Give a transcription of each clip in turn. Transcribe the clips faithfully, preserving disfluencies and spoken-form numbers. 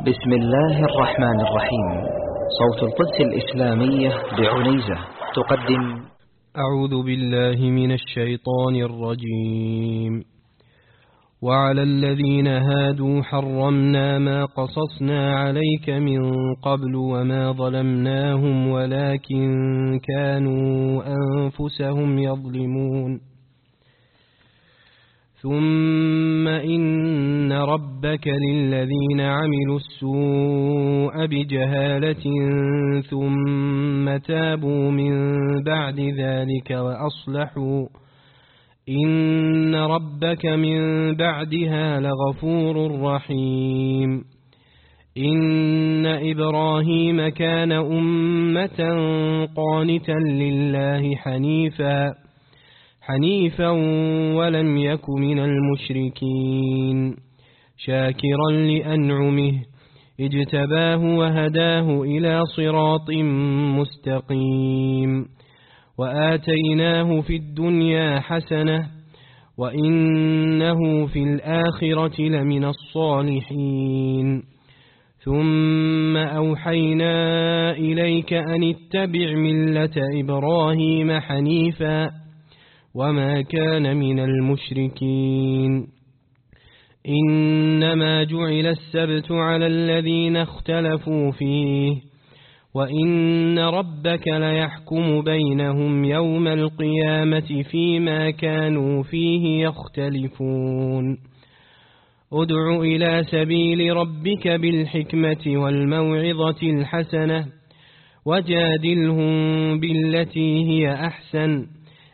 بسم الله الرحمن الرحيم. صوت القدس الإسلامية بعنيزة تقدم أعوذ بالله من الشيطان الرجيم. وعلى الذين هادوا حرمنا ما قصصنا عليك من قبل وما ظلمناهم ولكن كانوا أنفسهم يظلمون. ثم إن ربك للذين عملوا السوء بجهالة ثم تابوا من بعد ذلك وأصلحوا إن ربك من بعدها لغفور رحيم. إن إبراهيم كان أمة قانتا لله حنيفا حنيفا ولم يك من المشركين شاكرا لأنعمه اجتباه وهداه إلى صراط مستقيم وآتيناه في الدنيا حسنة وإنه في الآخرة لمن الصالحين. ثم أوحينا إليك أن اتبع ملة إبراهيم حنيفا وما كان من المشركين. إنما جعل السبت على الذين اختلفوا فيه وإن ربك ليحكم بينهم يوم القيامة فيما كانوا فيه يختلفون. ادع إلى سبيل ربك بالحكمة والموعظة الحسنة وجادلهم بالتي هي أحسن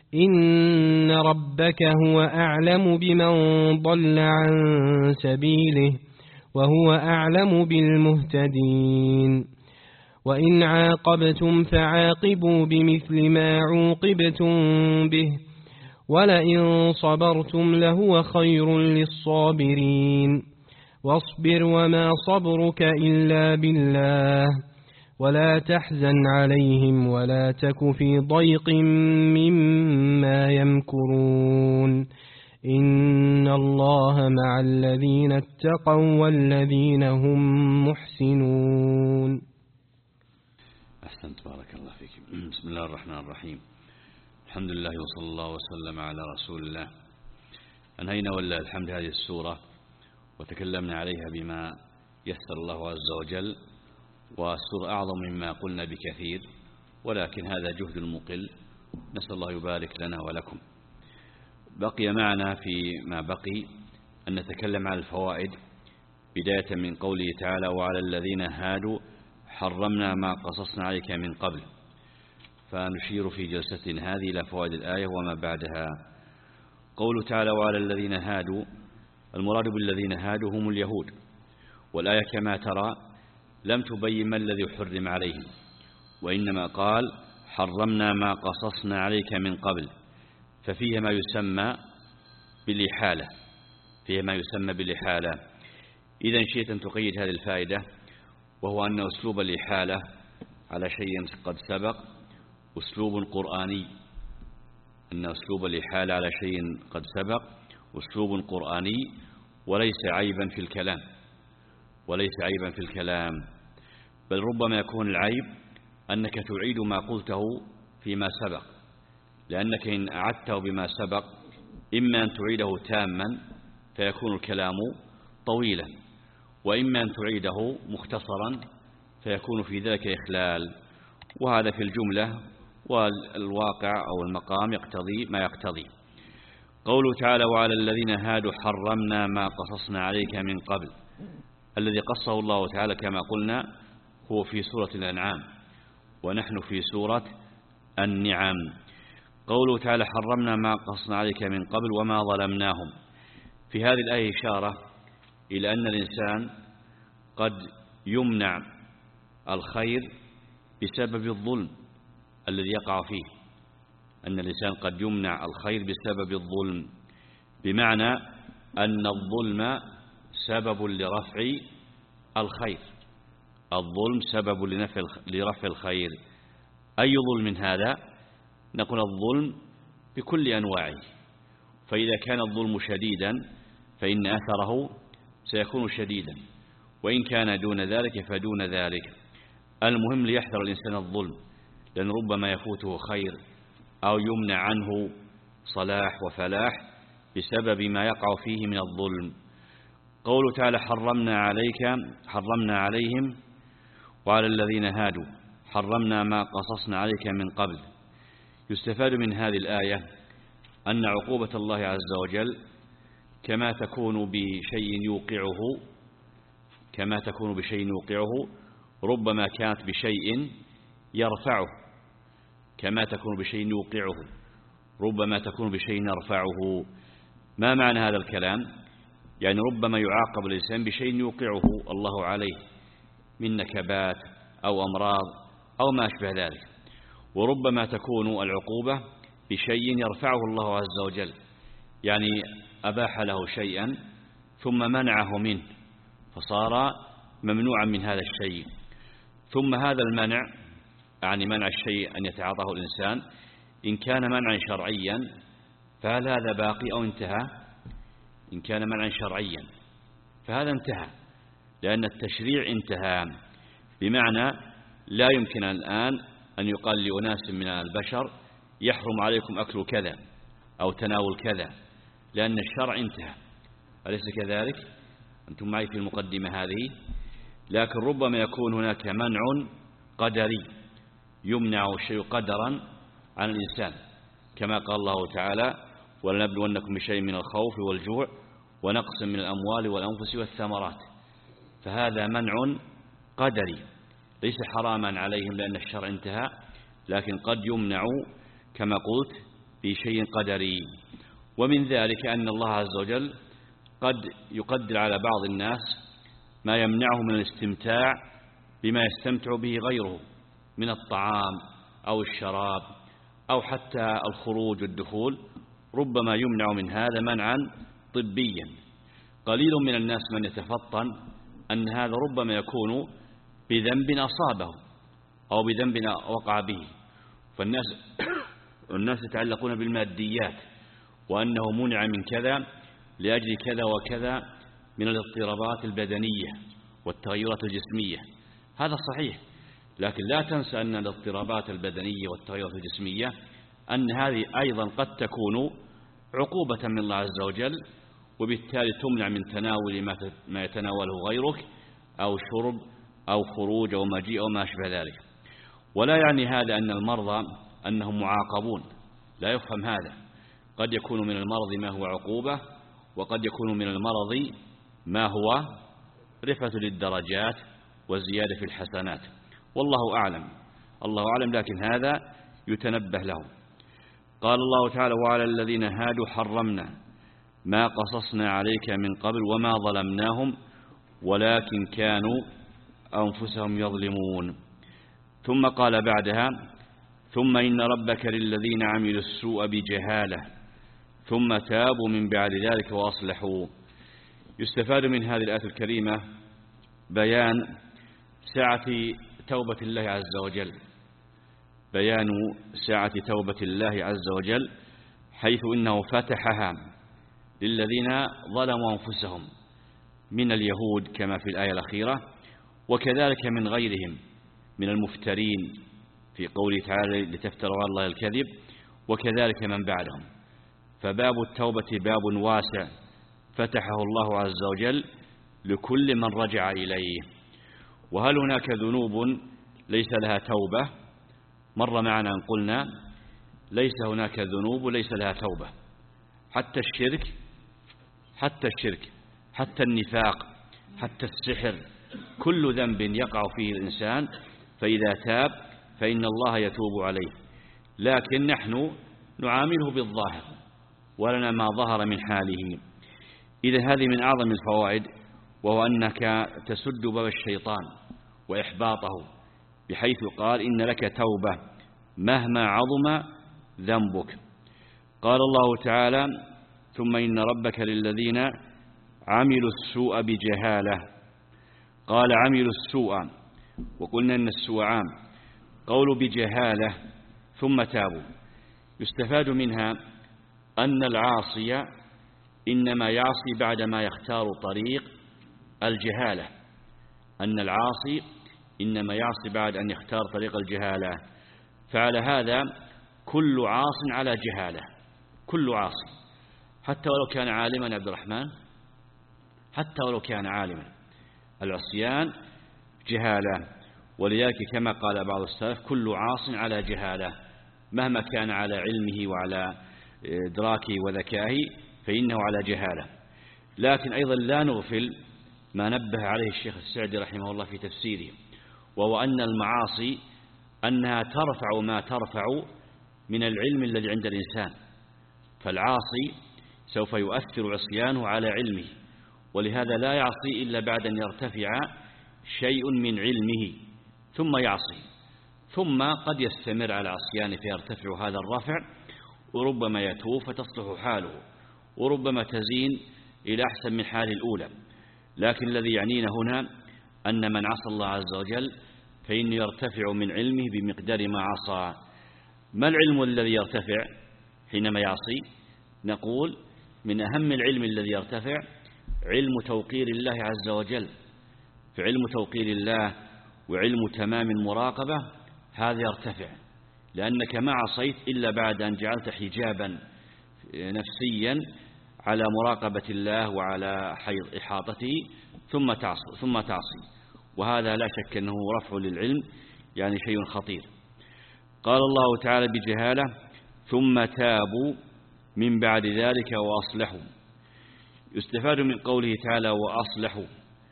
إن ربك هو أعلم بمن ضل عن سبيله وهو أعلم بالمهتدين. وإن عاقبتم فعاقبوا بمثل ما عوقبتم به ولئن صبرتم لهو خير للصابرين. واصبر وما صبرك إلا بالله ولا تحزن عليهم ولا تك في ضيق مما يمكرون. إن الله مع الذين اتقوا والذين هم محسنون. أحسنت، بارك الله فيك. بسم الله الرحمن الرحيم. الحمد لله وصلى الله وسلم على رسول الله. أنهينا ولله الحمد هذه السورة وتكلمنا عليها بما يسر الله عز وجل، والسورة أعظم مما قلنا بكثير، ولكن هذا جهد المقل، نسأل الله يبارك لنا ولكم. بقي معنا فيما بقي أن نتكلم على الفوائد، بداية من قوله تعالى وعلى الذين هادوا حرمنا ما قصصنا عليك من قبل، فنشير في جلستنا هذه إلى فوائد الآية وما بعدها. قوله تعالى وعلى الذين هادوا، المراد بالذين هادوا هم اليهود، والآية كما ترى لم تبين ما الذي حرم عليهم، وإنما قال حرمنا ما قصصنا عليك من قبل، ففيه ما يسمى بالإحالة، فيه ما يسمى بالإحالة. إذا شئت أن تقيد هذه الفائدة، وهو أن أسلوب الإحالة على شيء قد سبق أسلوب قرآني، أن أسلوب الإحالة على شيء قد سبق أسلوب قرآني وليس عيبا في الكلام، وليس عيبا في الكلام، بل ربما يكون العيب أنك تعيد ما قلته فيما سبق، لأنك إن أعدته بما سبق إما أن تعيده تاما فيكون الكلام طويلا، وإما أن تعيده مختصرا فيكون في ذلك إخلال، وهذا في الجملة، والواقع أو المقام يقتضي ما يقتضي. قوله تعالى وعلى الذين هادوا حرمنا ما قصصنا عليك من قبل، الذي قصه الله تعالى كما قلنا هو في سورة الأنعام، ونحن في سورة النعم. قوله تعالى حرمنا ما قصصنا عليك من قبل وما ظلمناهم، في هذه الآية إشارة إلى أن الإنسان قد يمنع الخير بسبب الظلم الذي يقع فيه، أن الإنسان قد يمنع الخير بسبب الظلم، بمعنى أن الظلم سبب لرفع الخير، الظلم سبب لرفع الخير. أي ظلم هذا؟ نقول الظلم بكل أنواعه، فإذا كان الظلم شديدا فإن أثره سيكون شديدا، وإن كان دون ذلك فدون ذلك. المهم ليحذر الإنسان الظلم، لأن ربما يفوته خير أو يمنع عنه صلاح وفلاح بسبب ما يقع فيه من الظلم. قوله تعالى حرمنا عليك حرمنا عليهم وعلى الذين هادوا حرمنا ما قصصنا عليك من قبل. يستفاد من هذه الآية أن عقوبة الله عز وجل كما تكون بشيء يوقعه كما تكون بشيء يوقعه ربما كانت بشيء يرفعه كما تكون بشيء يوقعه ربما تكون بشيء يرفعه. ما معنى هذا الكلام؟ يعني ربما يعاقب الإنسان بشيء يوقعه الله عليه من نكبات أو أمراض أو ما أشبه ذلك، وربما تكون العقوبة بشيء يرفعه الله عز وجل، يعني أباح له شيئا ثم منعه منه فصار ممنوعا من هذا الشيء، ثم هذا المنع يعني منع الشيء أن يتعاطاه الإنسان إن كان منعا شرعيا فهل هذا باقي أو انتهى؟ إن كان منعا شرعيا فهذا انتهى، لأن التشريع انتهى، بمعنى لا يمكن الآن أن يقال لأناس من البشر يحرم عليكم أكل كذا أو تناول كذا، لأن الشرع انتهى، أليس كذلك؟ أنتم معي في المقدمة هذه. لكن ربما يكون هناك منع قدري يمنع الشيء قدرا عن الإنسان، كما قال الله تعالى ولنبلونكم بشيء من الخوف والجوع ونقص من الأموال والأنفس والثمرات، فهذا منع قدري ليس حراما عليهم لأن الشرع انتهى، لكن قد يمنع كما قلت بشيء قدري. ومن ذلك أن الله عز وجل قد يقدر على بعض الناس ما يمنعه من الاستمتاع بما يستمتع به غيره من الطعام أو الشراب أو حتى الخروج والدخول، ربما يمنع من هذا منعا طبيا. قليل من الناس من يتفطن أن هذا ربما يكون بذنب أصابه أو بذنب وقع به، فالناس الناس يتعلقون بالماديات وأنه منع من كذا لأجل كذا وكذا من الاضطرابات البدنية والتغيرات الجسمية. هذا صحيح، لكن لا تنسى أن الاضطرابات البدنية والتغيرات الجسمية أن هذه أيضا قد تكون عقوبة من الله عز وجل، وبالتالي تمنع من تناول ما يتناوله غيرك أو شرب أو خروج أو مجيء أو ما أشبه ذلك. ولا يعني هذا أن المرضى أنهم معاقبون، لا يفهم هذا. قد يكون من المرض ما هو عقوبة، وقد يكون من المرض ما هو رفعة للدرجات وزيادة في الحسنات، والله أعلم الله أعلم لكن هذا يتنبه له. قال الله تعالى وعلى الذين هادوا حرمنا ما قصصنا عليك من قبل وما ظلمناهم ولكن كانوا أنفسهم يظلمون. ثم قال بعدها ثم إن ربك للذين عملوا السوء بجهالة ثم تابوا من بعد ذلك وأصلحوا. يستفاد من هذه الآية الكريمة بيان سعة توبة الله عز وجل بيان سعة توبة الله عز وجل حيث إنه فتحها للذين ظلموا أنفسهم من اليهود كما في الآية الأخيرة، وكذلك من غيرهم من المفترين في قوله تعالى لتفتروا على الله الكذب، وكذلك من بعدهم. فباب التوبة باب واسع فتحه الله عز وجل لكل من رجع إليه. وهل هناك ذنوب ليس لها توبة؟ مر معنا أن قلنا ليس هناك ذنوب ليس لها توبة، حتى الشرك حتى الشرك حتى النفاق حتى السحر، كل ذنب يقع فيه الإنسان فإذا تاب فإن الله يتوب عليه، لكن نحن نعامله بالظاهر ولنا ما ظهر من حاله. إذا هذه من أعظم الفوائد، وهو أنك تسد باب الشيطان وإحباطه، بحيث قال إن لك توبة مهما عظم ذنبك. قال الله تعالى ثم إن ربك للذين عملوا السوء بجهالة. قال عملوا السوء وقلنا أن السوء عام، قول بجهالة ثم تابوا. يستفاد منها أن العاصي إنما يعصي بعدما يختار طريق الجهالة، أن العاصي إنما يعصي بعد أن يختار طريق الجهالة. فعلى هذا كل عاص على جهالة، كل عاصي حتى ولو كان عالما يا عبد الرحمن، حتى ولو كان عالما، العصيان جهالة. ولذلك كما قال بعض السلف كل عاص على جهالة، مهما كان على علمه وعلى إدراكه وذكائه فإنه على جهالة. لكن أيضا لا نغفل ما نبه عليه الشيخ السعدي رحمه الله في تفسيره، وهو أن المعاصي أنها ترفع ما ترفع من العلم الذي عند الإنسان. فالعاصي سوف يؤثر عصيانه على علمه، ولهذا لا يعصي إلا بعد أن يرتفع شيء من علمه ثم يعصي، ثم قد يستمر على عصيانه فيرتفع هذا الرفع، وربما يتوب فتصلح حاله، وربما تزين إلى أحسن من حاله الأولى. لكن الذي يعنينا هنا أن من عصى الله عز وجل فإنه يرتفع من علمه بمقدار ما عصى. ما العلم الذي يرتفع حينما يعصي؟ نقول من أهم العلم الذي يرتفع علم توقير الله عز وجل. فعلم توقير الله وعلم تمام المراقبة هذا يرتفع، لأنك ما عصيت إلا بعد أن جعلت حجابا نفسيا على مراقبة الله وعلى إحاطته ثم تعصي, ثم تعصي وهذا لا شك أنه رفع للعلم، يعني شيء خطير. قال الله تعالى بجهالة ثم تابوا من بعد ذلك وأصلحوا. يستفاد من قوله تعالى وأصلحوا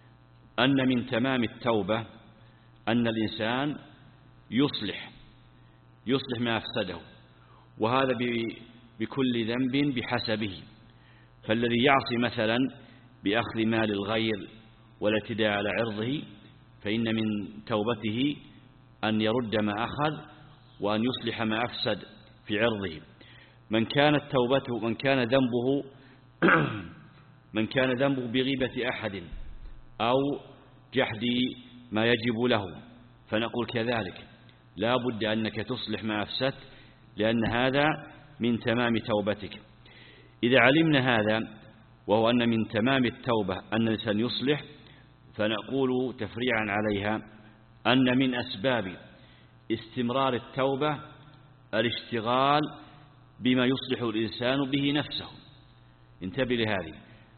أن من تمام التوبة أن الإنسان يصلح يصلح ما أفسده، وهذا بكل ذنب بحسبه. فالذي يعصي مثلا بأخذ مال الغير والاعتداء على عرضه فإن من توبته أن يرد ما أخذ وأن يصلح ما أفسد في عرضه. من كانت توبته من كان ذنبه من كان ذنبه بغيبة أحد أو جحد ما يجب له فنقول كذلك لا بد أنك تصلح ما أفسدت، لأن هذا من تمام توبتك. إذا علمنا هذا وهو أن من تمام التوبة أن الإنسان يصلح، فنقول تفريعا عليها أن من أسباب استمرار التوبة الاشتغال بما يصلح الإنسان به نفسه. انتبه لهذه،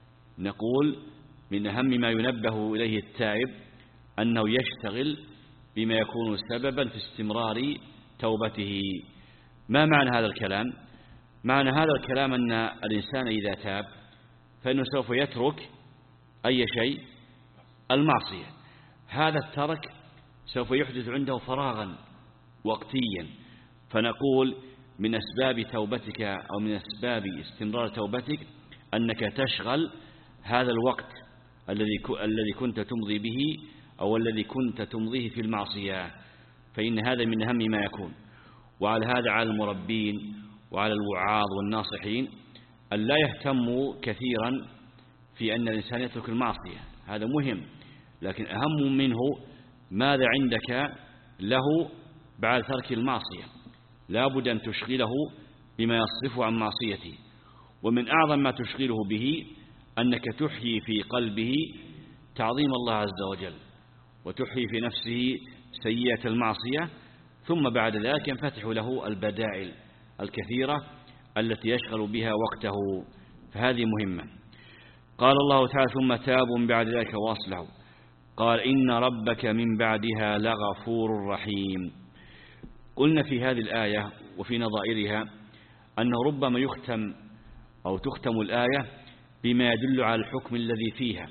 نقول من أهم ما ينبه إليه التائب أنه يشتغل بما يكون سببا في استمرار توبته. ما معنى هذا الكلام؟ معنى هذا الكلام أن الإنسان إذا تاب فإنه سوف يترك أي شيء، المعصية. هذا الترك سوف يحدث عنده فراغا وقتيا، فنقول من أسباب توبتك أو من أسباب استمرار توبتك أنك تشغل هذا الوقت الذي الذي كنت تمضي به أو الذي كنت تمضيه في المعصية، فإن هذا من أهم ما يكون. وعلى هذا على المربين وعلى الوعاظ والناصحين أن لا يهتموا كثيرا في أن الإنسان يترك المعصية، هذا مهم، لكن أهم منه ماذا عندك له بعد ترك المعصية. لا بد أن تشغله بما يصرفه عن معصيته، ومن أعظم ما تشغله به أنك تحيي في قلبه تعظيم الله عز وجل، وتحيي في نفسه سيئة المعصية، ثم بعد ذلك ينفتح له البدائل الكثيرة التي يشغل بها وقته، فهذه مهمة. قال الله تعالى ثم تابوا من بعد ذلك وأصلحوا. قال إن ربك من بعدها لغفور رحيم. قلنا في هذه الآية وفي نظائرها أنه ربما يختم أو تختم الآية بما يدل على الحكم الذي فيها،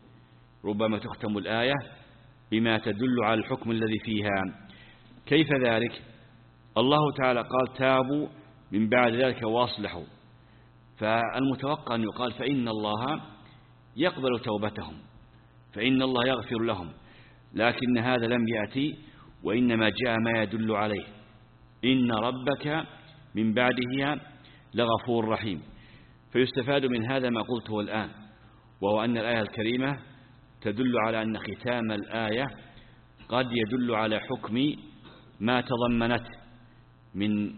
ربما تختم الآية بما تدل على الحكم الذي فيها. كيف ذلك؟ الله تعالى قال تابوا من بعد ذلك وأصلحوا، فالمتوقع أن يقال فإن الله يقبل توبتهم، فإن الله يغفر لهم، لكن هذا لم يأتي، وإنما جاء ما يدل عليه إن ربك من بعدها لغفور رحيم. فيستفاد من هذا ما قلته الآن، وهو أن الآية الكريمة تدل على أن ختام الآية قد يدل على حكم ما تضمنته من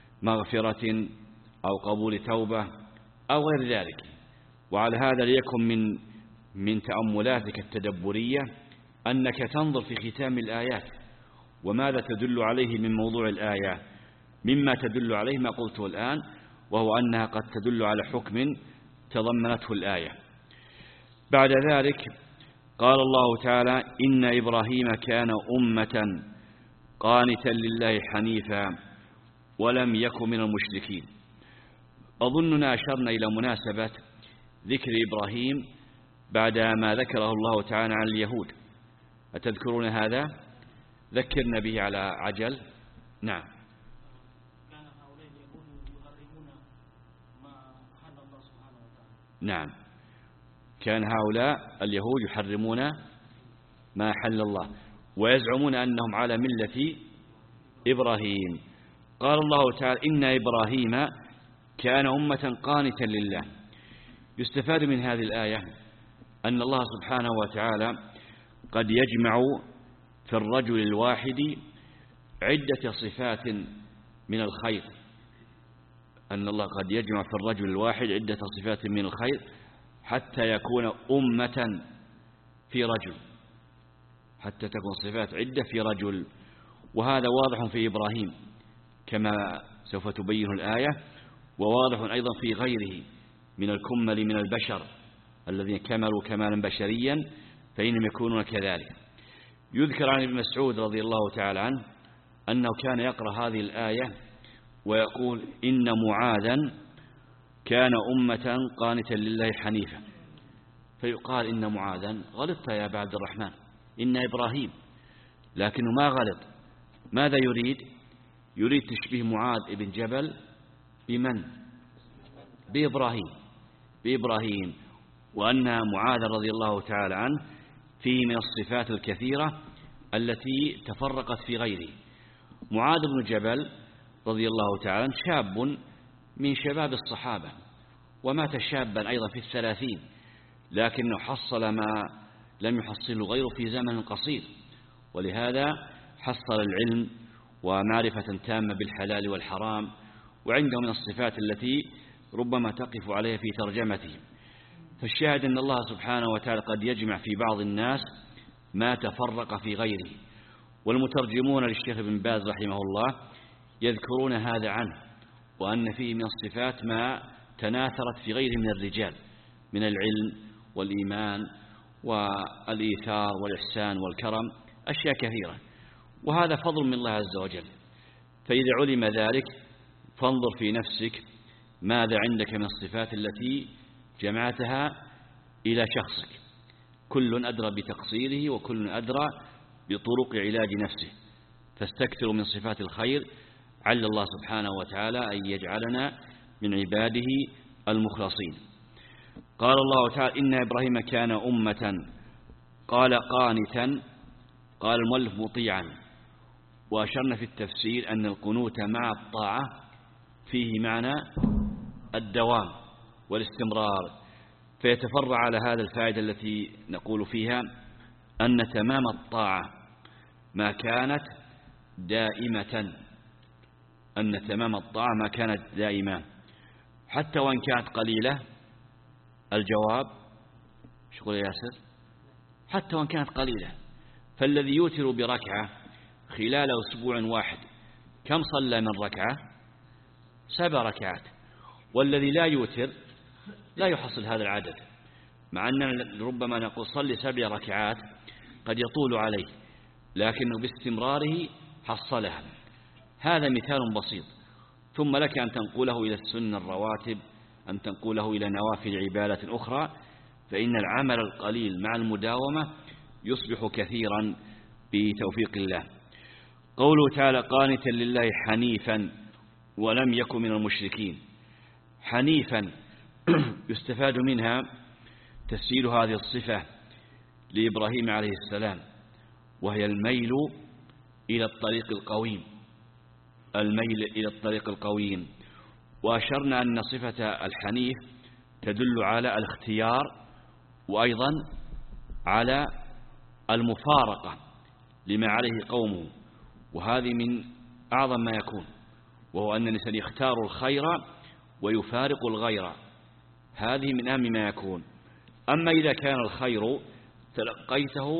مغفرة أو قبول توبة أو غير ذلك. وعلى هذا ليكن من من تأملاتك التدبرية أنك تنظر في ختام الآيات وماذا تدل عليه من موضوع الآية، مما تدل عليه ما قلته الآن، وهو أنها قد تدل على حكم تضمنته الآية. بعد ذلك قال الله تعالى: إن إبراهيم كان أمة قانتا لله حنيفا ولم يكن من المشركين. أظننا أشرنا إلى مناسبة ذكر إبراهيم بعد ما ذكره الله تعالى عن اليهود. أتذكرون هذا؟ ذكرنا به على عجل. نعم. كان هؤلاء اليهود يحرمون ما أحل الله سبحانه وتعالى. نعم، كان هؤلاء اليهود يحرمون ما أحل الله ويزعمون أنهم على ملة إبراهيم. قال الله تعالى: إن إبراهيم كان أمة قانتا لله. يستفاد من هذه الآية أن الله سبحانه وتعالى قد يجمع في الرجل الواحد عدة صفات من الخير، أن الله قد يجمع في الرجل الواحد عدة صفات من الخير حتى يكون أمة في رجل، حتى تكون صفات عدة في رجل. وهذا واضح في إبراهيم كما سوف تبين الآية، وواضح أيضا في غيره من الكمل من البشر الذين كملوا كمالا بشريا فإنهم يكونون كذلك. يذكر عن ابن مسعود رضي الله تعالى عنه أنه كان يقرأ هذه الآية ويقول: إن معاذا كان أمة قانتا لله حنيفا. فيقال: إن معاذا غلطت يا أبا عبد الرحمن، إن إبراهيم. لكنه ما غلط. ماذا يريد؟ يريد تشبيه معاذ بن جبل بمن؟ بإبراهيم بإبراهيم وأن معاذ رضي الله تعالى عنه فيه من الصفات الكثيرة التي تفرقت في غيره. معاذ بن جبل رضي الله تعالى عنه شاب من شباب الصحابة، ومات شابا أيضا في الثلاثين، لكنه حصل ما لم يحصله غيره في زمن قصير، ولهذا حصل العلم ومعرفة تامة بالحلال والحرام، وعنده من الصفات التي ربما تقف عليها في ترجمته. فالشاهد أن الله سبحانه وتعالى قد يجمع في بعض الناس ما تفرق في غيره. والمترجمون للشيخ ابن باز رحمه الله يذكرون هذا عنه، وأن فيه من الصفات ما تناثرت في غيره من الرجال من العلم والإيمان والإيثار والإحسان والكرم، أشياء كثيرة، وهذا فضل من الله عز وجل. فإذا علم ذلك فانظر في نفسك ماذا عندك من الصفات التي جمعتها إلى شخصك. كل أدرى بتقصيره وكل أدرى بطرق علاج نفسه، فاستكثروا من صفات الخير عل الله سبحانه وتعالى أن يجعلنا من عباده المخلصين. قال الله تعالى: إن إبراهيم كان أمة قال قانتا، قال المؤلف مطيعا. وأشرنا في التفسير أن القنوت مع الطاعة فيه معنى الدوام والاستمرار، فيتفرع على هذا الفائدة التي نقول فيها أن تمام الطاعة ما كانت دائمة، أن تمام الطاعة ما كانت دائمة حتى وإن كانت قليلة. الجواب شو يا ياسر؟ حتى وإن كانت قليلة. فالذي يوتر بركعة خلال أسبوع واحد كم صلى من ركعة؟ سبع ركعات. والذي لا يوتر لا يحصل هذا العدد، مع أننا ربما نقول صلي سبع ركعات قد يطول عليه، لكنه باستمراره حصلها. هذا مثال بسيط. ثم لك أن تنقله إلى السنة الرواتب، أن تنقله إلى نوافل عبادات أخرى، فإن العمل القليل مع المداومة يصبح كثيرا بتوفيق الله. قوله تعالى: قانتا لله حنيفا ولم يكن من المشركين. حنيفا يستفاد منها تسجيل هذه الصفة لإبراهيم عليه السلام، وهي الميل إلى الطريق القويم، الميل إلى الطريق القويم. وأشرنا أن صفة الحنيف تدل على الاختيار وأيضا على المفارقة لما عليه قومه، وهذه من أعظم ما يكون، وهو أن الإنسان يختار الخير ويفارق الغير، هذه من أهم ما يكون. أما إذا كان الخير تلقيته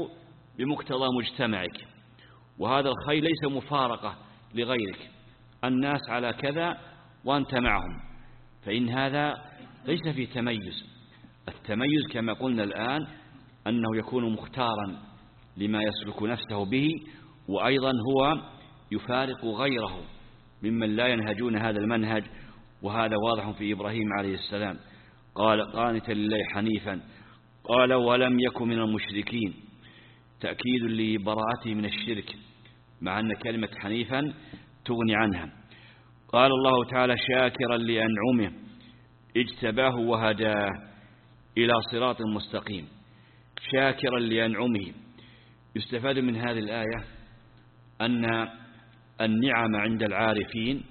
بمقتضى مجتمعك، وهذا الخير ليس مفارقة لغيرك، الناس على كذا وأنت معهم، فإن هذا ليس في تميز. التميز كما قلنا الآن أنه يكون مختارا لما يسلك نفسه به، وأيضا هو يفارق غيره ممن لا ينهجون هذا المنهج، وهذا واضح في إبراهيم عليه السلام، قال قانتا لله حنيفا، قال ولم يكن من المشركين، تأكيد لبراءته من الشرك، مع أن كلمة حنيفا تغني عنها. قال الله تعالى شاكرا لأنعمه اجتباه وهداه إلى صراط مستقيم. شاكرا لأنعمه، يستفاد من هذه الآية أن النعم عند العارفين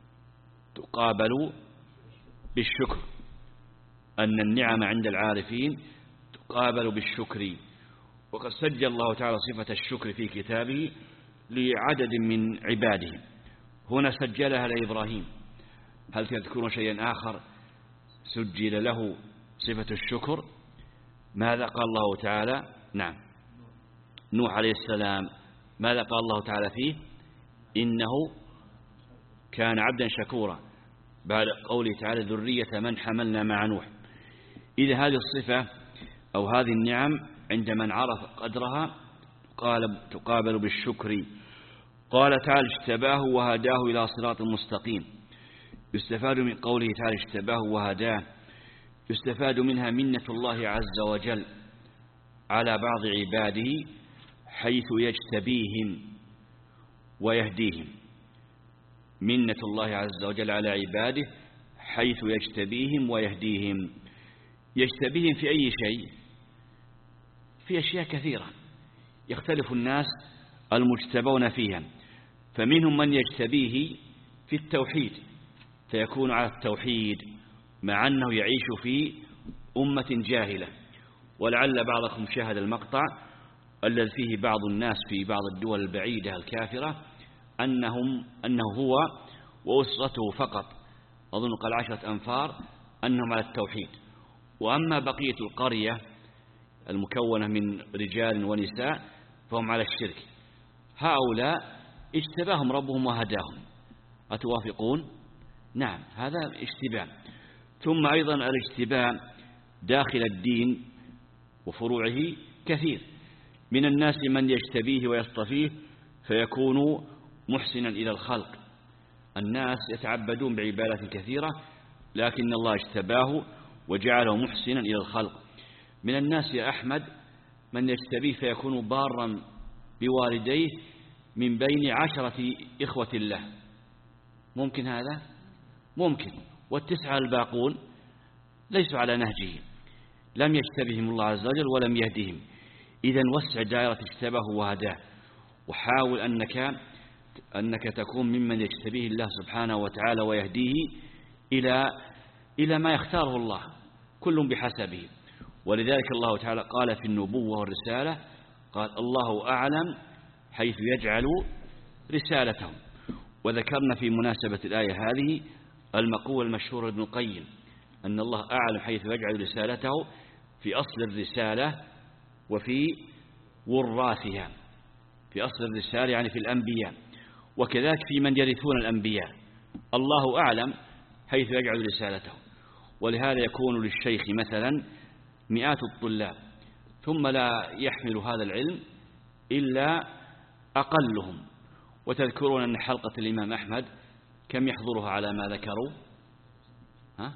تقابل بالشكر، أن النعم عند العارفين تقابل بالشكر، وقد سجل الله تعالى صفة الشكر في كتابه لعدد من عباده، هنا سجلها لإبراهيم. هل تذكرون شيئا آخر سجل له صفة الشكر؟ ماذا قال الله تعالى؟ نعم، نوح عليه السلام، ماذا قال الله تعالى فيه؟ إنه كان عبدا شكورا، بعد قوله تعالى ذرية من حملنا مع نوح. إذا هذه الصفة أو هذه النعم عند من عرف قدرها تقابل بالشكر. قال تعالى اجتباه وهداه إلى صراط مستقيم. يستفاد من قوله تعالى اجتباه وهداه، يستفاد منها منة الله عز وجل على بعض عباده حيث يجتبيهم ويهديهم. منة الله عز وجل على عباده حيث يجتبيهم ويهديهم. يجتبيهم في أي شيء؟ في أشياء كثيرة يختلف الناس المجتبون فيها، فمنهم من يجتبيه في التوحيد فيكون على التوحيد مع أنه يعيش في أمة جاهلة. ولعل بعضكم شاهد المقطع الذي فيه بعض الناس في بعض الدول البعيدة الكافرة أنهم أنه هو وأسرته فقط، أظن قال عشرة أنفار، أنهم على التوحيد، وأما بقية القرية المكونة من رجال ونساء فهم على الشرك. هؤلاء اجتباهم ربهم وهداهم. أتوافقون؟ نعم، هذا اجتباء. ثم أيضا الاجتباء داخل الدين وفروعه كثير، من الناس من يجتبيه ويصطفيه فيكون محسنا إلى الخلق. الناس يتعبدون بعبادات كثيرة لكن الله اجتباه وجعله محسنا إلى الخلق. من الناس يا أحمد من يجتبيه فيكون بارا بوالديه من بين عشرة إخوة الله. ممكن هذا؟ ممكن. والتسعة الباقون ليسوا على نهجه، لم يجتبهم الله عز وجل ولم يهدهم. إذن وسع دائرة اجتباه وهداه، وحاول أنك أنك تكون ممن يجتبيه الله سبحانه وتعالى ويهديه إلى إلى ما يختاره الله، كل بحسبه. ولذلك الله تعالى قال في النبوة والرسالة، قال الله أعلم حيث يجعل رسالته. وذكرنا في مناسبة الآية هذه المقولة المشهورة ابن القيم أن الله أعلم حيث يجعل رسالته في أصل الرسالة وفي وراثها. في أصل الرسالة يعني في الأنبياء، وكذلك في من يرثون الأنبياء، الله أعلم حيث يجعل رسالته. ولهذا يكون للشيخ مثلا مئات الطلاب ثم لا يحمل هذا العلم إلا أقلهم. وتذكرون أن حلقة الإمام أحمد كم يحضرها على ما ذكروا؟ ها؟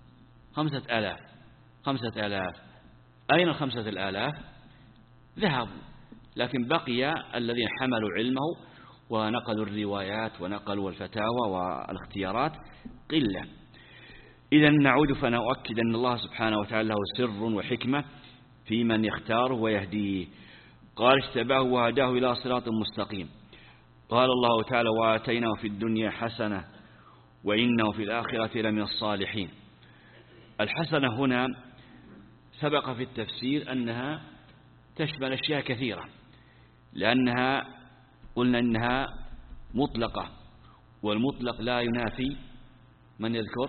خمسة آلاف. خمسة آلاف. أين الخمسة الآلاف؟ ذهبوا، لكن بقي الذين حملوا علمه ونقلوا الروايات ونقلوا الفتاوى والاختيارات قلة. إذا نعود فنؤكد أن الله سبحانه وتعالى له سر وحكمة في من يختاره ويهديه. قال اجتباه وهداه إلى صراط مستقيم. قال الله تعالى وآتيناه في الدنيا حسنة وإنه في الآخرة لمن الصالحين. الحسنة هنا سبق في التفسير أنها تشمل أشياء كثيرة، لأنها قلنا إنها مطلقة، والمطلق لا ينافي من يذكر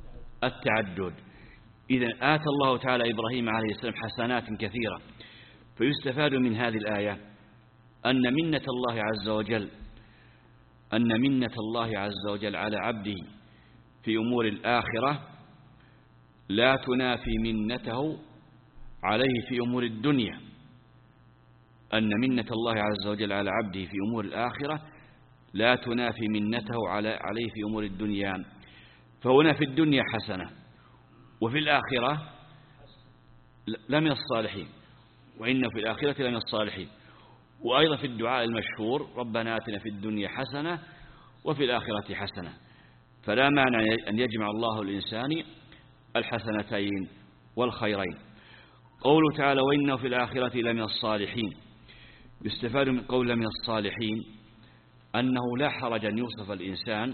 التعدد. إذا آتى الله تعالى إبراهيم عليه السلام حسنات كثيرة، فيستفاد من هذه الآية أن منة الله عز وجل أن منة الله عز وجل على عبده في أمور الآخرة لا تنافي منته عليه في أمور الدنيا. أن منة الله عز وجل على عبده في أمور الآخرة لا تنافي منته عليه في أمور الدنيا. فهنا في الدنيا حسنة، وفي الآخرة لمن الصالحين، وإنه في الآخرة لمن الصالحين. وأيضا في الدعاء المشهور ربنا آتنا في الدنيا حسنة وفي الآخرة حسنة. فلا مانع أن يجمع الله الإنسان الحسنتين والخيرين. قوله تعالى وإنه في الآخرة لمن الصالحين، يستفاد من قول لمن الصالحين أنه لا حرج أن يوصف الإنسان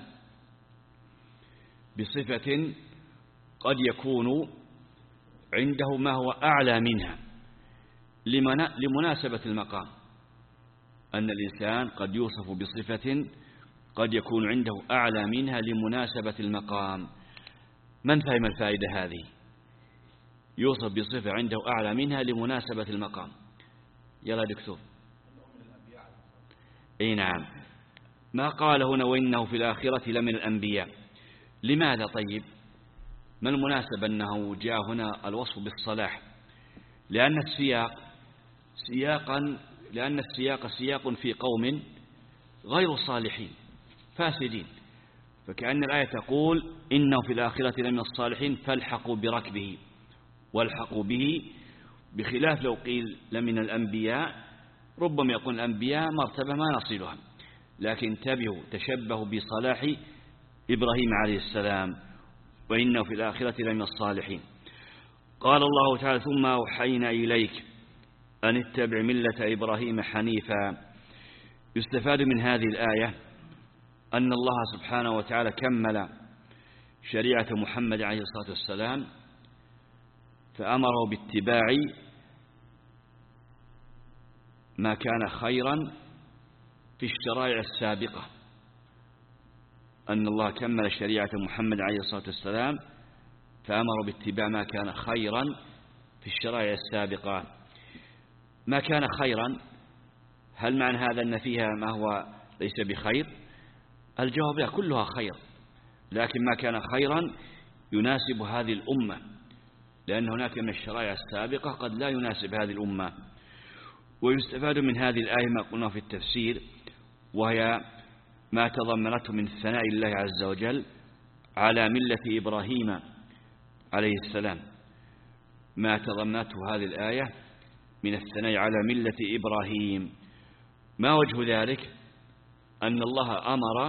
بصفة قد يكون عنده ما هو أعلى منها لمناسبة المقام. أن الإنسان قد يوصف بصفة قد يكون عنده أعلى منها لمناسبة المقام. من فهم الفائدة هذه؟ يوصف بصفة عنده أعلى منها لمناسبة المقام. يلا دكتور. أي نعم. ما قال هنا وإنه في الآخرة لمن الأنبياء. لماذا طيب؟ ما المناسبة أنه جاء هنا الوصف بالصلاح؟ لأن السياق سياقا لأن السياق سياق في قوم غير صالحين فاسدين، فكأن الآية تقول إنه في الآخرة لمن الصالحين فالحقوا بركبه والحقوا به، بخلاف لو قيل لمن الأنبياء ربما يكون الأنبياء مرتبة ما نصلها، لكن انتبهوا تشبهوا بصلاح إبراهيم عليه السلام وإنه في الآخرة لمن الصالحين. قال الله تعالى ثم أوحينا إليك أن اتبع ملة إبراهيم حنيفا. يستفاد من هذه الآية أن الله سبحانه وتعالى كمل شريعة محمد عليه الصلاة والسلام فأمره باتباع ما كان خيرا في الشرائع السابقة. أن الله كمل شريعة محمد عليه الصلاة والسلام فأمره باتباع ما كان خيرا في الشرائع السابقة. ما كان خيرا، هل معنى هذا أن فيها ما هو ليس بخير؟ الجواب لا، كلها خير، لكن ما كان خيرا يناسب هذه الأمة، لأن هناك من الشرائع السابقة قد لا يناسب هذه الأمة. ويستفاد من هذه الآية ما قلنا في التفسير، وهي ما تضمنته من ثناء الله عز وجل على ملة إبراهيم عليه السلام. ما تضمنته هذه الآية من الثناء على ملة إبراهيم. ما وجه ذلك؟ أن الله أمر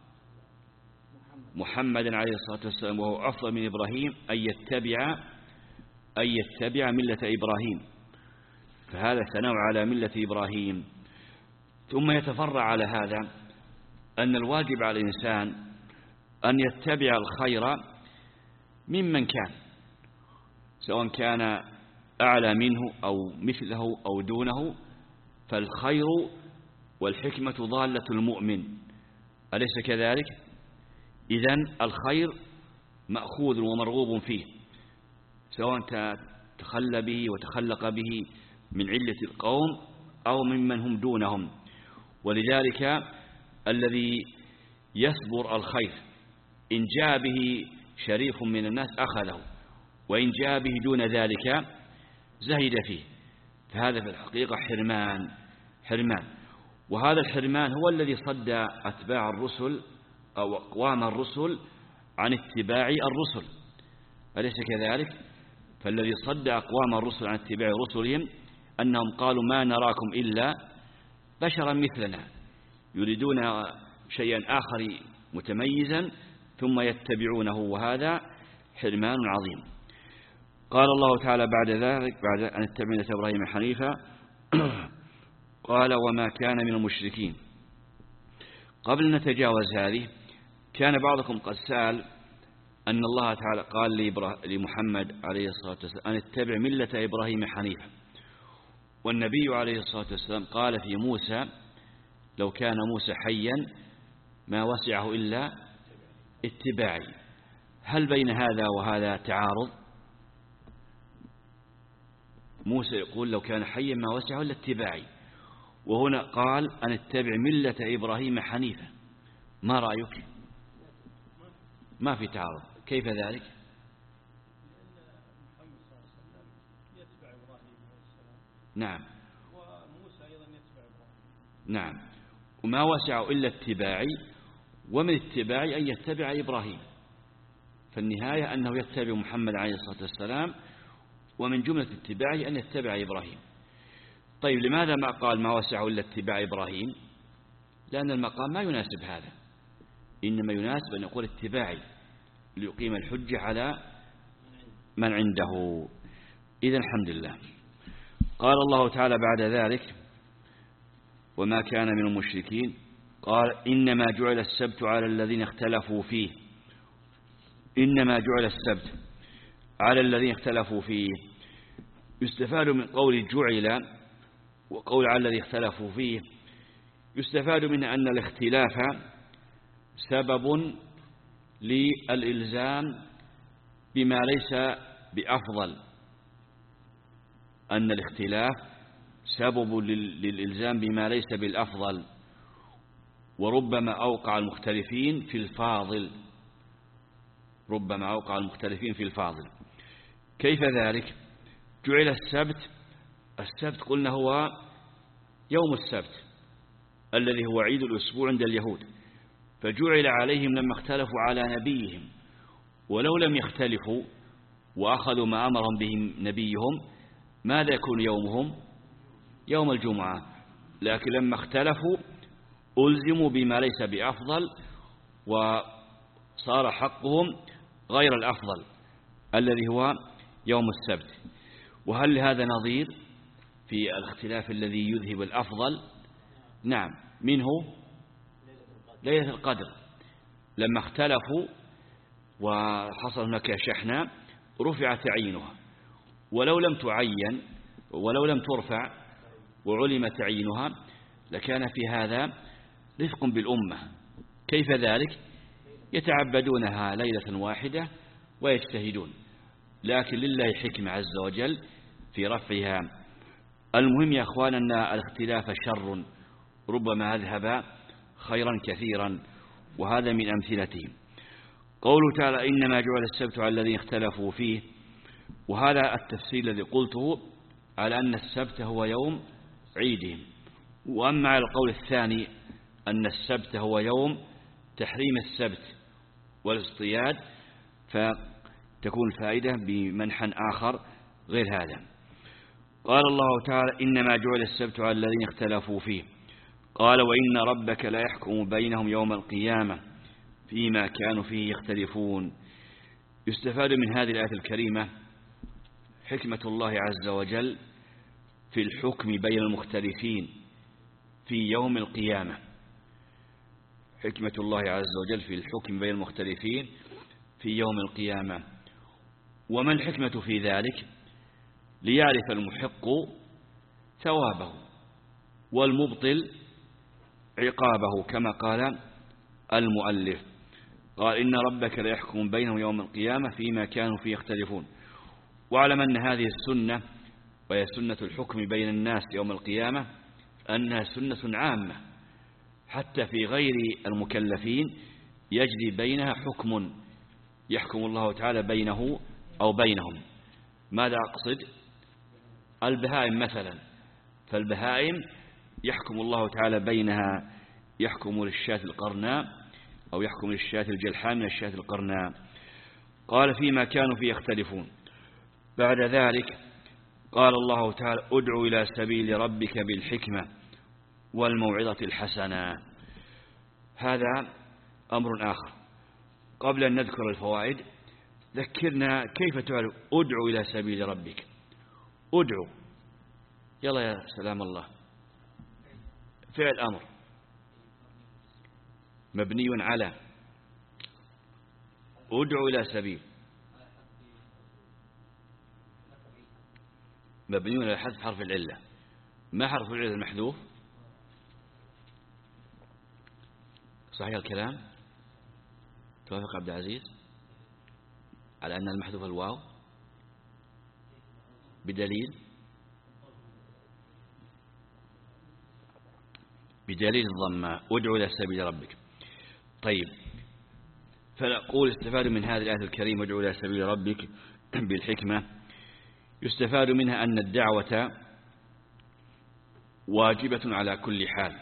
محمدا عليه الصلاة والسلام وهو أفضل من إبراهيم أن يتبع أن يتبع ملة إبراهيم، فهذا ثناء على ملة إبراهيم. ثم يتفرع على هذا أن الواجب على الإنسان أن يتبع الخير ممن كان، سواء كان أعلى منه أو مثله أو دونه، فالخير والحكمة ضالة المؤمن، أليس كذلك؟ إذن الخير مأخوذ ومرغوب فيه، سواء تخلى به وتخلق به من علة القوم أو ممن هم دونهم. ولذلك الذي يصبر الخير إن جاء به شريف من الناس أخذه، وإن جاء به دون ذلك زهد فيه، فهذا في الحقيقة حرمان حرمان وهذا الحرمان هو الذي صد أتباع الرسل أو أقوام الرسل عن اتباع الرسل، أليس كذلك؟ فالذي صد أقوام الرسل عن اتباع رسلهم أنهم قالوا ما نراكم إلا بشرا مثلنا، يريدون شيئا آخر متميزا ثم يتبعونه، وهذا حرمان عظيم. قال الله تعالى بعد ذلك بعد أن اتبع ملة إبراهيم حنيفا قال وما كان من المشركين. قبل أن نتجاوز هذه، كان بعضكم قد سأل أن الله تعالى قال لمحمد عليه الصلاة والسلام أن اتبع ملة إبراهيم حنيفا، والنبي عليه الصلاة والسلام قال في موسى لو كان موسى حيا ما وسعه إلا اتباعي. هل بين هذا وهذا تعارض؟ موسى يقول لو كان حيا ما وسعه إلا اتباعي، وهنا قال أن اتبع ملة إبراهيم حنيفا. ما رأيك؟ ما في تعارض، كيف ذلك؟ نعم، وموسى أيضا يتبع إبراهيم. نعم، وما وسعه إلا اتباعي، ومن اتباعي أن يتبع إبراهيم، فالنهاية أنه يتبع محمد عليه الصلاة والسلام، ومن جملة اتباعه أن يتبع إبراهيم. طيب لماذا ما قال ما وسعه إلا اتباع إبراهيم؟ لأن المقام ما يناسب هذا، إنما يناسب أن يقول اتباعي ليقيم الحجة على من عنده. إذن الحمد لله. قال الله تعالى بعد ذلك وما كان من المشركين، قال إنما جعل السبت على الذين اختلفوا فيه. إنما جعل السبت على الذين اختلفوا فيه، يستفاد من قول جعل وقول على الذي اختلفوا فيه، يستفاد من أن الاختلاف سبب للإلزام بما ليس بأفضل، أن الاختلاف سبب للإلزام بما ليس بالأفضل، وربما أوقع المختلفين في الفاضل، ربما أوقع المختلفين في الفاضل. كيف ذلك؟ جعل السبت، السبت قلنا هو يوم السبت الذي هو عيد الأسبوع عند اليهود، فجعل عليهم لما اختلفوا على نبيهم، ولو لم يختلفوا وأخذوا ما أمرهم به نبيهم ماذا يكون يومهم؟ يوم الجمعة، لكن لما اختلفوا ألزموا بما ليس بأفضل، وصار حقهم غير الأفضل الذي هو يوم السبت. وهل هذا نظير في الاختلاف الذي يذهب الأفضل؟ نعم، منه ليلة القدر، لما اختلفوا وحصل هناك شحنة رفع تعيينها، ولو لم تعين ولو لم ترفع وعلم تعيينها لكان في هذا رفق بالأمة. كيف ذلك؟ يتعبدونها ليلة واحدة ويجتهدون، لكن لله حكمة عز وجل في رفعها. المهم يا أخوان أن الاختلاف شر ربما أذهب خيرا كثيرا، وهذا من أمثلته. قوله تعالى إنما جعل السبت على الذين اختلفوا فيه، وهذا التفسير الذي قلته على أن السبت هو يوم عيدهم. وأما على القول الثاني أن السبت هو يوم تحريم السبت والاصطياد، فتكون الفائدة بمنحى آخر غير هذا. قال الله تعالى إنما جعل السبت على الذين اختلفوا فيه، قال وإن ربك لا يحكم بينهم يوم القيامة فيما كانوا فيه يختلفون. يستفاد من هذه الآية الكريمة حكمة الله عز وجل في الحكم بين المختلفين في يوم القيامة، حكمة الله عز وجل في الحكم بين المختلفين في يوم القيامة. وما الحكمة في ذلك؟ ليعرف المحق ثوابه والمبطل عقابه، كما قال المؤلف، قال إن ربك لا يحكم بينهم يوم القيامة فيما كانوا فيه يختلفون. واعلم أن هذه السنة وهي سنة الحكم بين الناس يوم القيامة أنها سنة عامة، حتى في غير المكلفين يجري بينها حكم يحكم الله تعالى بينه أو بينهم. ماذا أقصد؟ البهائم مثلا، فالبهائم يحكم الله تعالى بينها، يحكم للشاة القرناء أو يحكم للشاة الجلحاء من الشاة القرناء. قال فيما كانوا فيه يختلفون. بعد ذلك قال الله تعالى ادع إلى سبيل ربك بالحكمة والموعظة الحسنة. هذا أمر آخر. قبل أن نذكر الفوائد ذكرنا كيف تعرف ادعو إلى سبيل ربك. ادعو، يلا يا سلام الله، فعل أمر مبني على ادعو إلى سبيل، مبني على حذف حرف العلة. ما حرف العلة المحذوف؟ صحيح الكلام؟ توافق عبد العزيز على أن المحذوف الواو بدليل بدليل الضمة، ادعو إلى سبيل ربك. طيب، فنقول استفاد من هذه الآية الكريمة ادعو إلى سبيل ربك بالحكمة، يستفاد منها أن الدعوة واجبة على كل حال،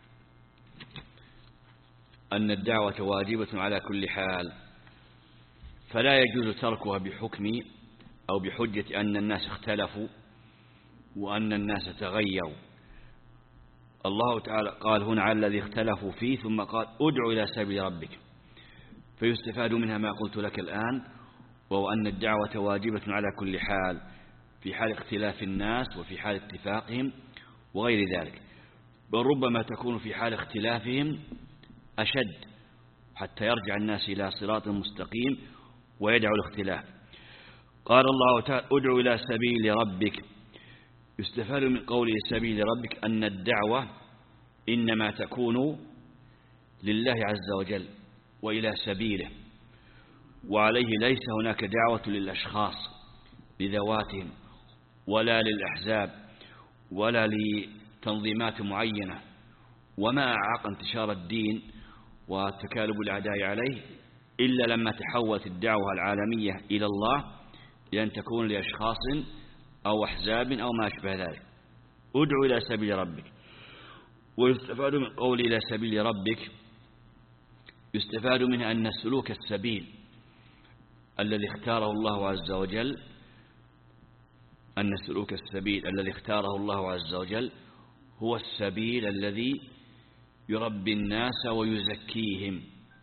أن الدعوة واجبة على كل حال، فلا يجوز تركها بحكم أو بحجة أن الناس اختلفوا وأن الناس تغيروا. الله تعالى قال هنا على الذي اختلفوا فيه، ثم قال ادعو إلى سبيل ربك، فيستفاد منها ما قلت لك الآن، وهو أن الدعوة واجبة على كل حال، في حال اختلاف الناس وفي حال اتفاقهم وغير ذلك، بل ربما تكون في حال اختلافهم أشد حتى يرجع الناس إلى صراط مستقيم ويدعو الاختلاف. قال الله تعالى ادعو إلى سبيل ربك، يستفاد من قوله سبيل ربك أن الدعوة إنما تكون لله عز وجل وإلى سبيله، وعليه ليس هناك دعوة للأشخاص لذواتهم ولا للأحزاب ولا لتنظيمات معينة. وما أعاق انتشار الدين وتكالب الأعداء عليه إلا لما تحولت الدعوة العالمية إلى الله لأن تكون لأشخاص أو أحزاب أو ما أشبه ذلك. ادعو إلى سبيل ربك. ويستفاد من قول إلى سبيل ربك، يستفاد منها أن سلوك السبيل الذي اختاره الله عز وجل أن سلوك السبيل الذي اختاره الله عز وجل هو السبيل الذي يربي الناس ويزكيهم،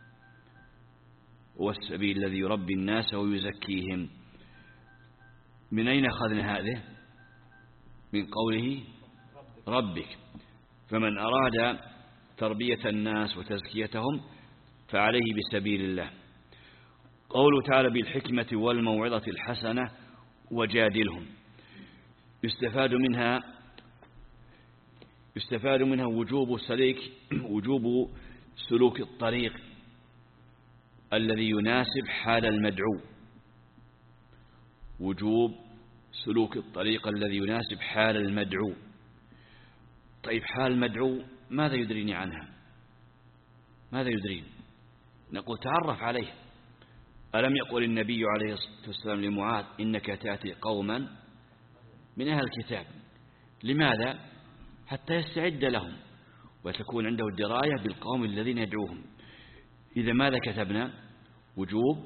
هو السبيل الذي يربي الناس ويزكيهم. من أين أخذنا هذه؟ من قوله ربك، فمن أراد تربية الناس وتزكيتهم فعليه بسبيل الله. قوله تعالى بالحكمة والموعظة الحسنة وجادلهم، يستفاد منها يستفاد منها وجوب سليك وجوب سلوك الطريق الذي يناسب حال المدعو، وجوب سلوك الطريق الذي يناسب حال المدعو. طيب، حال المدعو ماذا يدريني عنها؟ ماذا يدريني؟ نقول تعرف عليه. ألم يقل النبي عليه الصلاة والسلام لمعاذ إنك تأتي قوما من أهل الكتاب؟ لماذا؟ حتى يستعد لهم وتكون عنده الدراية بالقوم الذين يدعوهم. إذا ماذا كتبنا؟ وجوب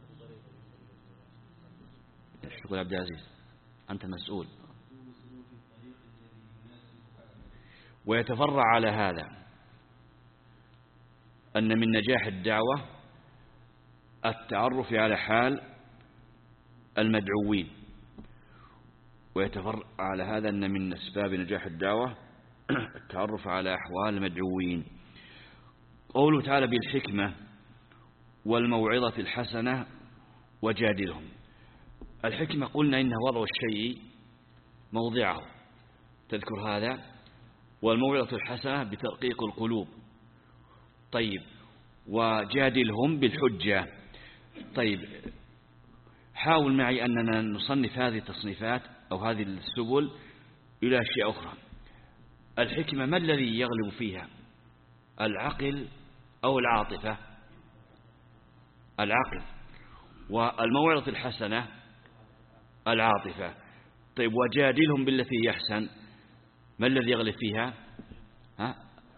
شكرا عبد العزيز، أنت مسؤول. ويتفرع على هذا أن من نجاح الدعوة التعرف على حال المدعوين، ويتفرع على هذا أن من أسباب نجاح الدعوة التعرف على أحوال المدعوين. قوله تعالى بالحكمة والموعظة الحسنة وجادلهم. الحكمة قلنا إنها وضع الشيء موضعه، تذكر هذا. والموعظة الحسنة بترقيق القلوب. طيب، وجادلهم بالحجة. طيب، حاول معي أننا نصنف هذه التصنيفات أو هذه السبل إلى أشياء أخرى. الحكمة ما الذي يغلب فيها؟ العقل أو العاطفة؟ العقل. والموعظة الحسنة العاطفة. طيب، وجادلهم بالتي يحسن، ما الذي يغلب فيها؟ ها؟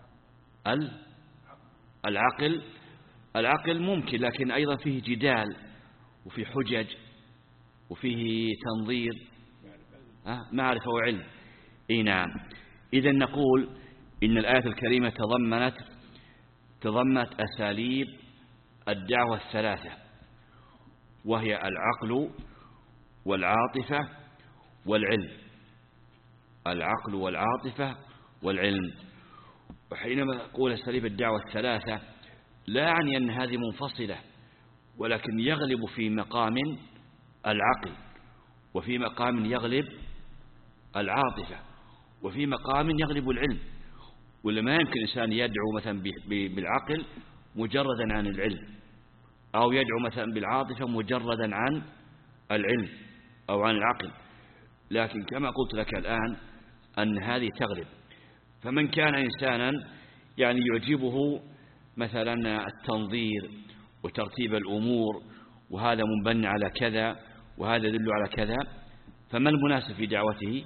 العقل. العقل ممكن، لكن أيضا فيه جدال وفيه حجج وفيه تنظير، معرفة وعلم. إيه نعم. إذن نقول إن الآية الكريمة تضمنت تضمنت أساليب الدعوة الثلاثة، وهي العقل والعاطفة والعلم. العقل والعاطفة والعلم. وحينما نقول أساليب الدعوة الثلاثة لا يعني أن هذه منفصلة، ولكن يغلب في مقام العقل، وفي مقام يغلب العاطفة، وفي مقام يغلب العلم. ولا ما يمكن إنسان يدعو مثلا بالعقل مجردا عن العلم، أو يدعو مثلا بالعاطفة مجردا عن العلم أو عن العقل. لكن كما قلت لك الآن أن هذه تغلب. فمن كان إنسانا يعني يعجبه مثلا التنظير وترتيب الأمور، وهذا منبني على كذا وهذا يدل على كذا، فما المناسب في دعوته؟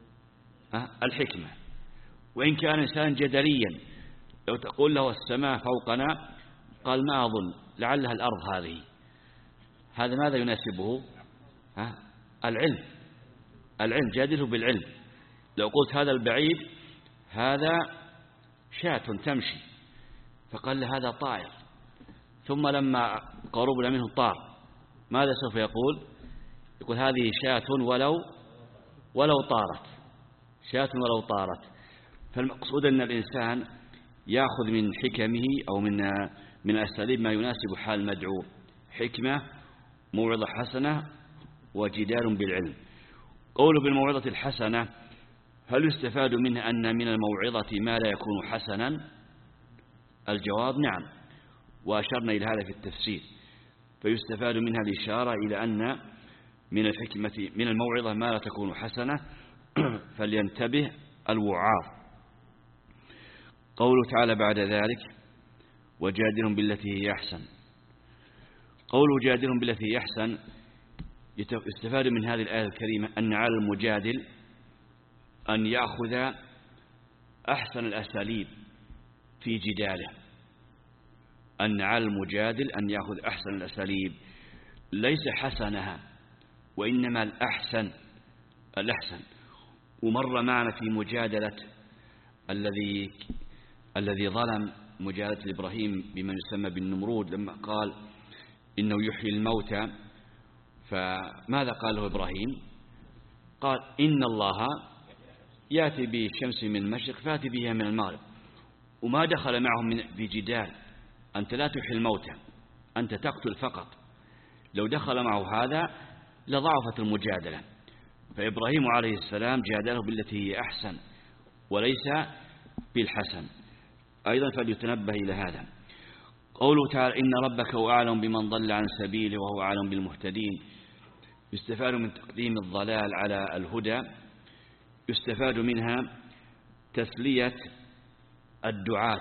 الحكمة. وإن كان إنسان جدليا، لو تقول له السماء فوقنا قال ما أظن، لعلها الأرض هذه، هذا ماذا يناسبه؟ ها؟ العلم، العلم، جادله بالعلم. لو قلت هذا البعيد هذا شاة تمشي، فقال له هذا طائر، ثم لما قربنا منه طار، ماذا سوف يقول؟ يقول هذه شاة ولو ولو طارت، شاة ولو طارت. فالمقصود أن الإنسان يأخذ من حكمه أو من من أساليب ما يناسب حال المدعو، حكمة، موعظة حسنة، وجدال بالعلم. قوله بالموعظة الحسنة، هل يستفاد منه أن من الموعظة ما لا يكون حسنا؟ الجواب نعم، وأشرنا إلى هذا في التفسير. فيستفاد منها الإشارة إلى أن من الحكمة من الموعظة ما لا تكون حسنة، فلينتبه الوعاظ. قوله تعالى بعد ذلك وجادلهم بالتي هي أحسن. قوله جادلهم بالتي هي أحسن يستفاد من هذه الآية الكريمة أن على المجادل أن يأخذ أحسن الأساليب في جداله، أن على المجادل أن يأخذ أحسن الأساليب، ليس حسنها وإنما الأحسن، الأحسن. ومر معنا في مجادلة الذي الذي ظلم، مجادلة إبراهيم بمن يسمى بالنمرود، لما قال إنه يحيي الموتى، فماذا قال له إبراهيم؟ قال إن الله يأتي بالشمس من المشرق فأتي بها من المغرب، وما دخل معهم من في جدال. أنت لا تحيي الموتى، أنت تقتل فقط. لو دخل معه هذا لضعفت المجادلة. فإبراهيم عليه السلام جادله بالتي هي أحسن وليس بالحسن. أيضا فليتنبه إلى هذا. قوله تعالى إن ربك هو أعلم بمن ضل عن سبيله وهو أعلم بالمهتدين. يستفاد من تقديم الضلال على الهدى، يستفاد منها تسلية الدعاة،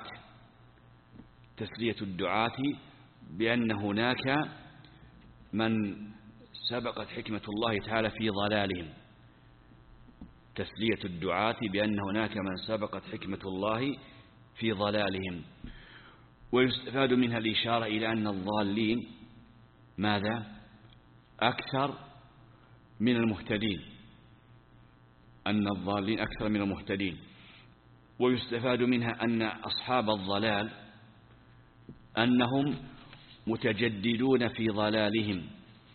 تسلية الدعاة بأن هناك من سبقت حكمة الله تعالى في ضلالهم، تسلية الدعاة بأن هناك من سبقت حكمة الله في ضلالهم. ويستفاد منها الإشارة إلى أن الضالين ماذا؟ أكثر من المهتدين، أن الضالين أكثر من المهتدين. ويستفاد منها أن أصحاب الضلال أنهم متجددون في ضلالهم،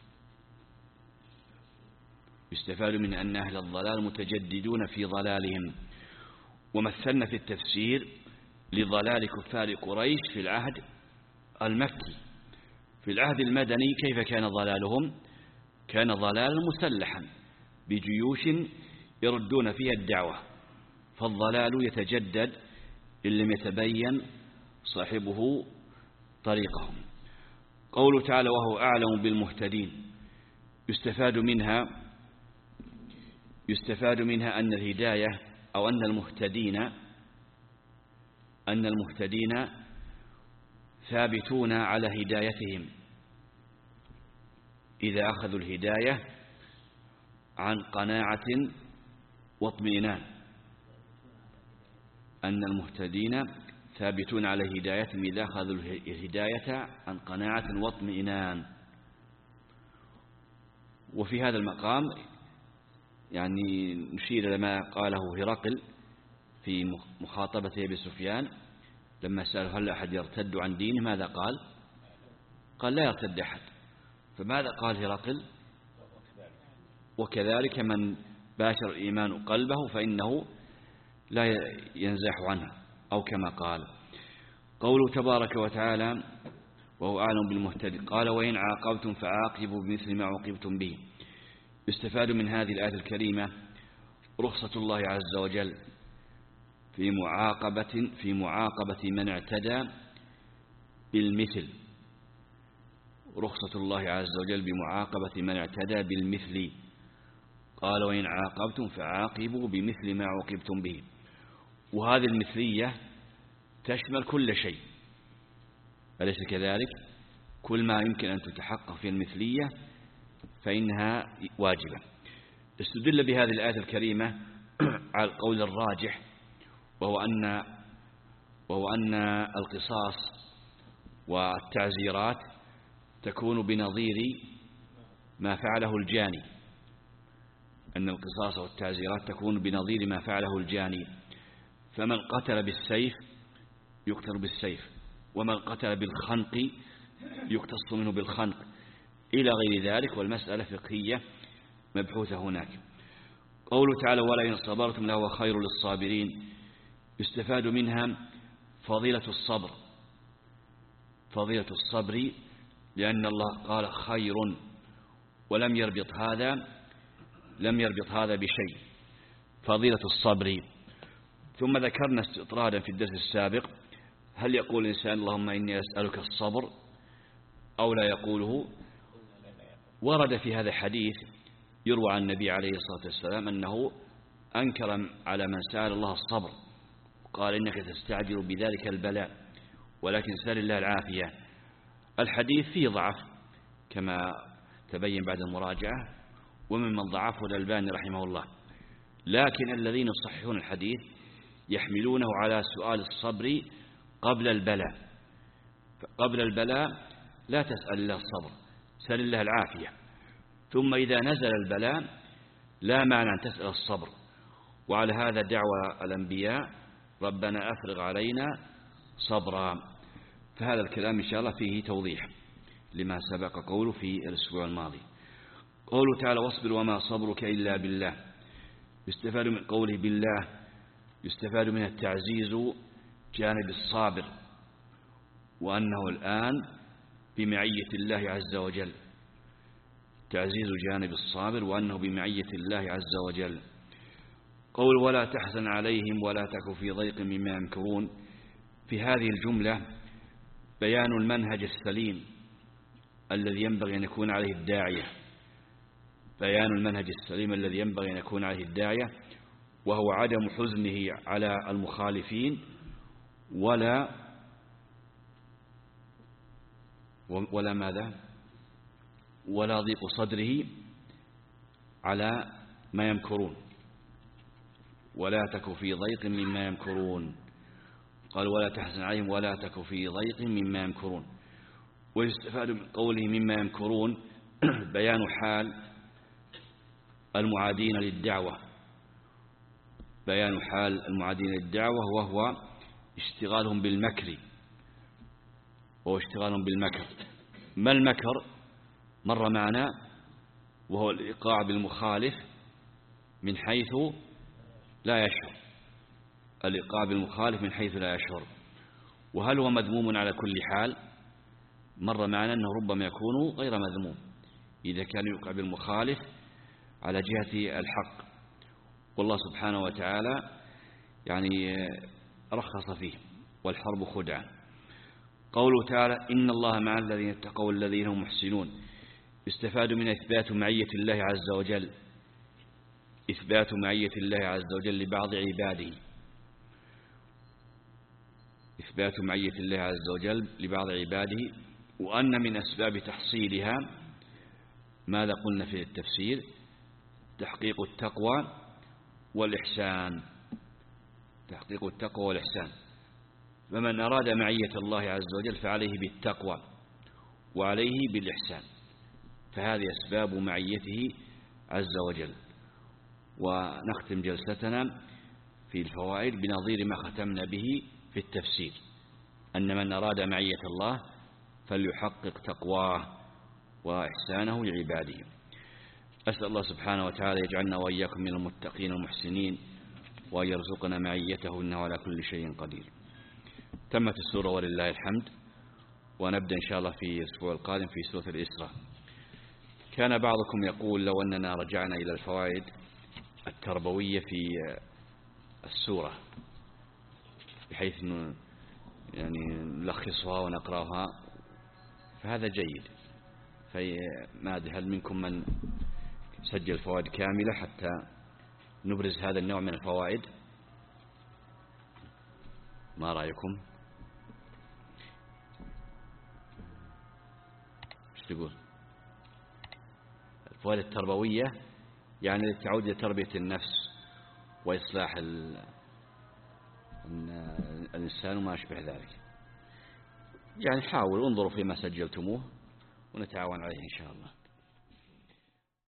يستفاد من أن أهل الضلال متجددون في ضلالهم. ومثلنا في التفسير لضلال كفار قريش في العهد المكي. في العهد المدني كيف كان ضلالهم؟ كان ضلالا مسلحا بجيوش يردون فيها الدعوة، فالضلال يتجدد إن لم يتبين صاحبه طريقهم. قوله تعالى وهو أعلم بالمهتدين، يستفاد منها يستفاد منها أن الهداية أو أن المهتدين أن المهتدين ثابتون على هدايتهم إذا أخذوا الهداية عن قناعة واطمئنان، أن المهتدين ثابتون على هدايتهم إذا أخذوا الهداية عن قناعة واطمئنان. وفي هذا المقام يعني نشير لما قاله هرقل في مخاطبته بسفيان لما سأله هل أحد يرتد عن دينه، ماذا قال؟ قال لا يرتد أحد. فماذا قال هرقل؟ وكذلك من باشر الإيمان قلبه فإنه لا ينزح عنه، أو كما قال. قوله تبارك وتعالى وهو أعلم بالمهتدين، قال وإن عاقبتم فعاقبوا بمثل ما عوقبتم به. يستفاد من هذه الآية الكريمة رخصة الله عز وجل في معاقبة في معاقبة من اعتدى بالمثل، رخصة الله عز وجل بمعاقبة من اعتدى بالمثل. قال وإن عاقبتم فعاقبوا بمثل ما عوقبتم به. وهذه المثلية تشمل كل شيء، أليس كذلك؟ كل ما يمكن أن تتحقق في المثلية فإنها واجبة. استدل بهذه الآية الكريمة على القول الراجح، وهو أن وهو أن القصاص والتعزيرات تكون بنظير ما فعله الجاني، أن القصاص والتعزيرات تكون بنظير ما فعله الجاني، فمن قتل بالسيف يقتل بالسيف، ومن قتل بالخنق يقتص منه بالخنق، إلى غير ذلك. والمسألة فقهية مبحوثة هناك. قوله تعالى ولئن صبرتم لهو خير للصابرين، يستفاد منها فضيلة الصبر، فضيلة الصبر، لأن الله قال خير ولم يربط هذا لم يربط هذا بشيء، فضيلة الصبر. ثم ذكرنا استطرادا في الدرس السابق، هل يقول الإنسان اللهم إني أسألك الصبر أو لا يقوله؟ ورد في هذا الحديث يروى عن النبي عليه الصلاة والسلام أنه أنكر على من سأل الله الصبر، قال إنك تستعجل بذلك البلاء ولكن سأل الله العافية. الحديث فيه ضعف كما تبين بعد المراجعة، وممن ضعفه الألباني رحمه الله، لكن الذين يصححون الحديث يحملونه على سؤال الصبر قبل البلاء. قبل البلاء لا تسأل الله الصبر، سأل الله العافية، ثم إذا نزل البلاء لا معنى أن تسأل الصبر. وعلى هذا دعوى الأنبياء ربنا أفرغ علينا صبرا. فهذا الكلام إن شاء الله فيه توضيح لما سبق قوله في الأسبوع الماضي. قوله تعالى واصبر وما صبرك إلا بالله، يستفاد من قوله بالله يستفاد من التعزيز جانب الصابر، وأنه الآن بمعية الله عز وجل، تعزيز جانب الصابر وأنه بمعية الله عز وجل. قول ولا تحزن عليهم ولا تك في ضيق مما يمكرون، في هذه الجملة بيان المنهج السليم الذي ينبغي أن يكون عليه الداعية، بيان المنهج السليم الذي ينبغي أن يكون عليه الداعية، وهو عدم حزنه على المخالفين ولا ولا ماذا ولا ضيق صدره على ما يمكرون، ولا تك في ضيق مما يمكرون. قال ولا تحزن عليهم ولا تك في ضيق مما يمكرون. ويستفاد من قوله مما يمكرون بيان حال المعادين للدعوة، بيان حال المعادين للدعوة وهو اشتغالهم بالمكر، وهو اشتغالهم بالمكر. ما المكر؟ مر معنا، وهو الإيقاع بالمخالف من حيث لا يشعر، الإيقاع بالمخالف من حيث لا يشعر. وهل هو مذموم على كل حال؟ مر معنا أنه ربما يكون غير مذموم إذا كان يوقع بالمخالف على جهة الحق، والله سبحانه وتعالى يعني رخص فيه، والحرب خدعة. قوله تعالى إن الله مع الذين اتقوا والذين هم محسنون، يستفاد من إثبات معية الله عز وجل، إثبات معية الله عز وجل لبعض عباده، إثبات معية الله عز وجل لبعض عباده، وأن من أسباب تحصيلها ماذا قلنا في التفسير؟ تحقيق التقوى والإحسان، تحقيق التقوى والإحسان. فمن أراد معية الله عز وجل فعليه بالتقوى وعليه بالإحسان، فهذه أسباب معيته عز وجل. ونختم جلستنا في الفوائد بنظير ما ختمنا به في التفسير، أن من أراد معية الله فليحقق تقواه وإحسانه لعباده. أسأل الله سبحانه وتعالى يجعلنا وإياكم من المتقين المحسنين، وأن يرزقنا معيته إنه على كل شيء قدير. تمت السورة ولله الحمد، ونبدأ إن شاء الله في الأسبوع القادم في سورة الإسراء. كان بعضكم يقول لو أننا رجعنا إلى الفوائد التربوية في السورة بحيث يعني نلخصها ونقرأها، فهذا جيد. فما أدري هل منكم من سجل فوائد كاملة حتى نبرز هذا النوع من الفوائد؟ ما رأيكم؟ تقول؟ الفوائد التربوية يعني تعود لتربية النفس وإصلاح الإنسان وما أشبه ذلك. يعني حاولوا انظروا فيما سجلتموه ونتعاون عليه إن شاء الله.